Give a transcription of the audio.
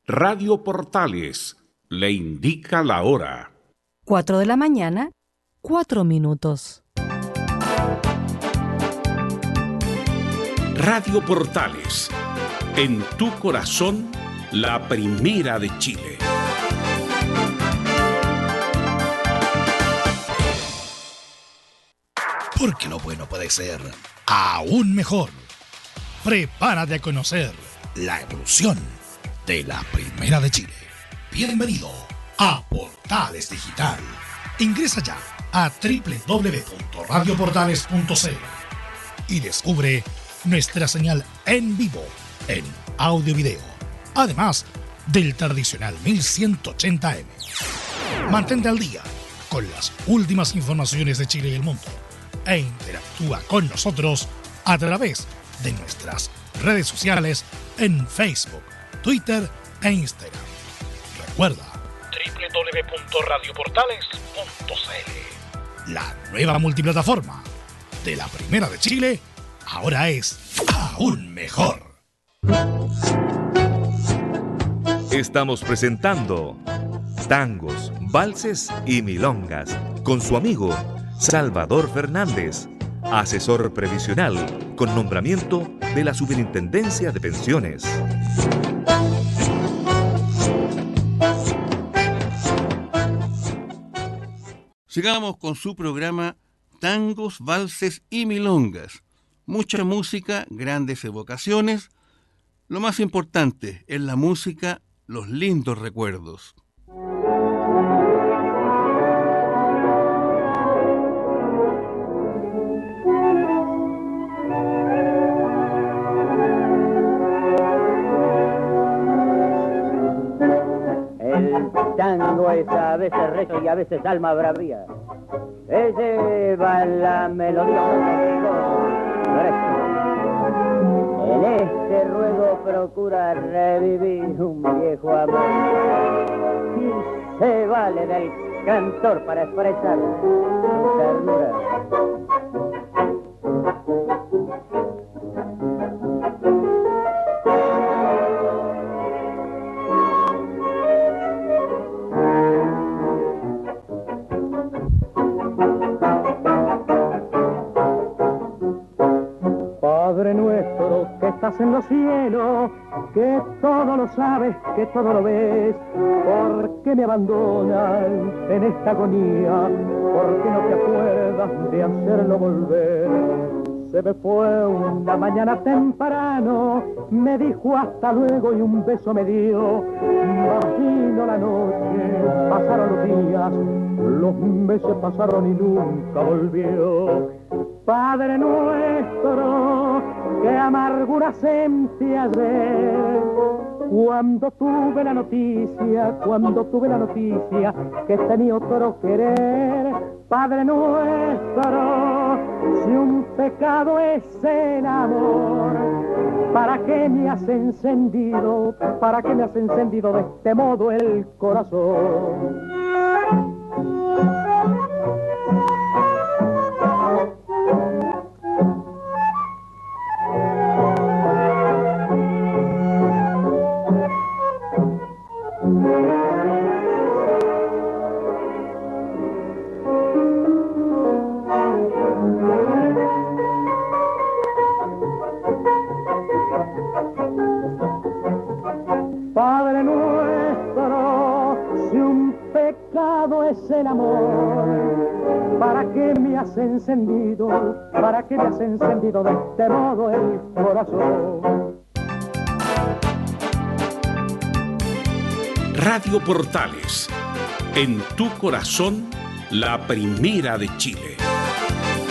Radio Portales le indica la hora. 4 de la mañana, 4 minutos. Radio Portales, en tu corazón, la primera de Chile. Porque lo bueno puede ser aún mejor. Prepárate a conocer la evolución de la Primera de Chile. Bienvenido a Portales Digital. Ingresa ya a www.radioportales.cl y descubre nuestra señal en vivo en audio y video, además del tradicional 1180M. Mantente al día con las últimas informaciones de Chile y el mundo e interactúa con nosotros a través de nuestras redes sociales en Facebook, Twitter e Instagram. Recuerda www.radioportales.cl. La nueva multiplataforma de la Primera de Chile ahora es aún mejor. Estamos presentando Tangos, Valses y Milongas con su amigo Salvador Fernández, asesor previsional con nombramiento de la Superintendencia de Pensiones. Sigamos con su programa Tangos, Valses y Milongas. Mucha música, grandes evocaciones. Lo más importante, en la música, los lindos recuerdos. El tango es a veces recio y a veces alma bravía. Lleva la melodía. En este ruedo procura revivir un viejo amor y se vale del cantor para expresar su ternura. Padre nuestro que estás en los cielos, que todo lo sabes, que todo lo ves, ¿por qué me abandonas en esta agonía? ¿Por qué no te acuerdas de hacerlo volver? Se me fue una mañana temprano, me dijo hasta luego y un beso me dio. Vino la noche, pasaron los días, los meses pasaron y nunca volvió. Padre nuestro, qué amargura sentí ayer, cuando tuve la noticia que tenía otro querer. Padre nuestro, si un pecado es el amor, ¿para qué me has encendido de este modo el corazón? Padre nuestro, si un pecado es el amor, ¿para qué me has encendido de este modo el corazón? Radio Portales, en tu corazón, la primera de Chile.